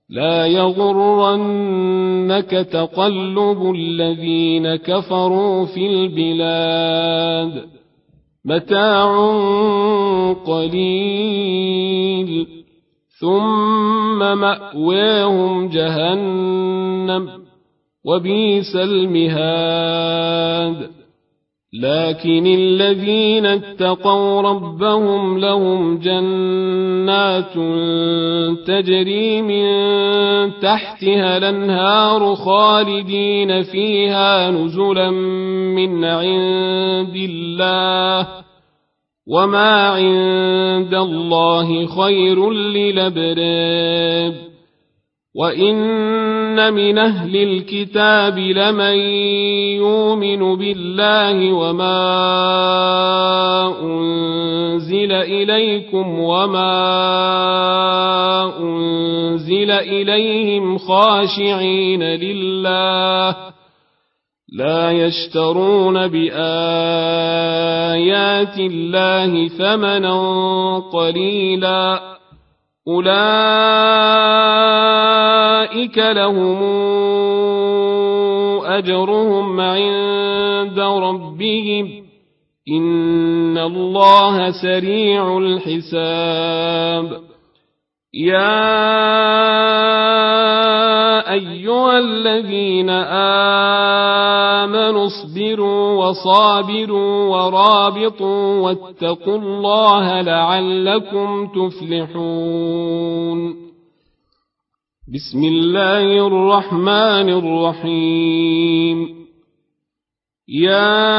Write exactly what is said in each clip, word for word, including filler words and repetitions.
لا يغرنك تقلب الذين كفروا في البلاد متاع قليل ثم مأواهم جهنم وبئس المهاد لكن الذين اتقوا ربهم لهم جنات تجري من تحتها الأنهار خالدين فيها نزلا من عند الله وما عند الله خير للأبرار وإن من أهل الكتاب لمن يؤمن بالله وما أنزل إليكم وما أنزل إليهم خاشعين لله لا يشترون بآيات الله ثمنا قليلا أولئك لهم أجرهم عند ربهم إن الله سريع الحساب يا أيها الذين آمنوا اصبروا وصابروا ورابطوا واتقوا الله لعلكم تفلحون بسم الله الرحمن الرحيم يا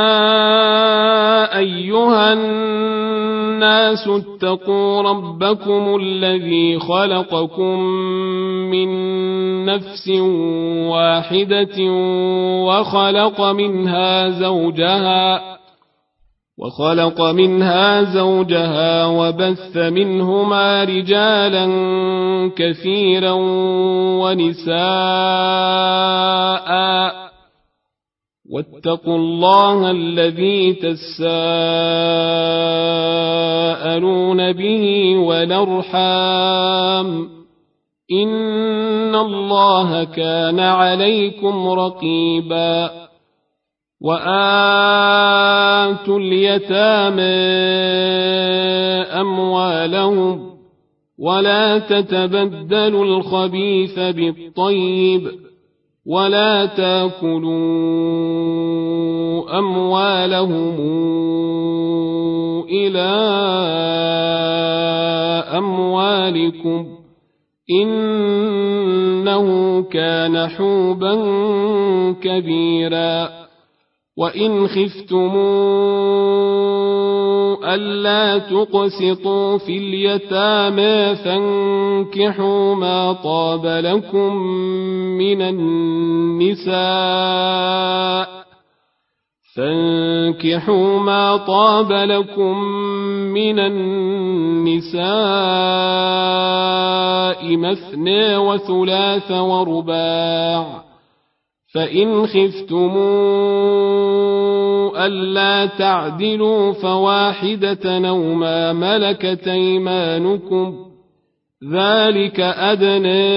أيها الناس اتقوا ربكم الذي خلقكم من نفس واحدة وخلق منها زوجها وخلق منها زوجها وبث منهما رجالا كثيرا ونساء واتقوا الله الذي تساءلون به والأرحام إن الله كان عليكم رقيبا وآتوا اليتامى أموالهم ولا تتبدلوا الخبيث بالطيب ولا تاكلوا أموالهم إلى أموالكم إنه كان حوبا كبيرا وإن خفتموا ألا تقسطوا في اليتامى فانكحوا ما طاب لكم من النساء فانكحوا ما طاب لكم من النساء مثنى وثلاث ورباع فإن خفتموا ألا تعدلوا فواحدة أو ما ملكت أيمانكم ذلك أدنى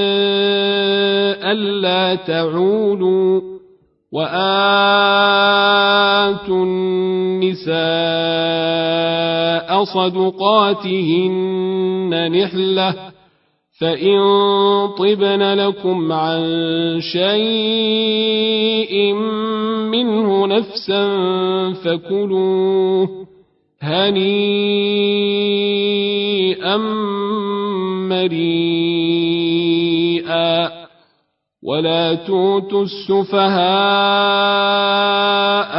ألا تعولوا وآتوا النساء صدقاتهن نحلة فإن طبن لكم عن شيء منه نفسا فكلوه هنيئا مريئا ولا توتوا السفهاء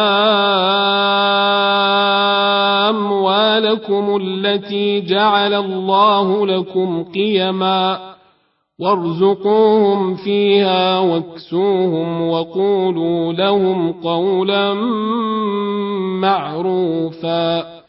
أموالكم التي جعل الله لكم قيما وارزقوهم فيها واكسوهم وقولوا لهم قولا معروفا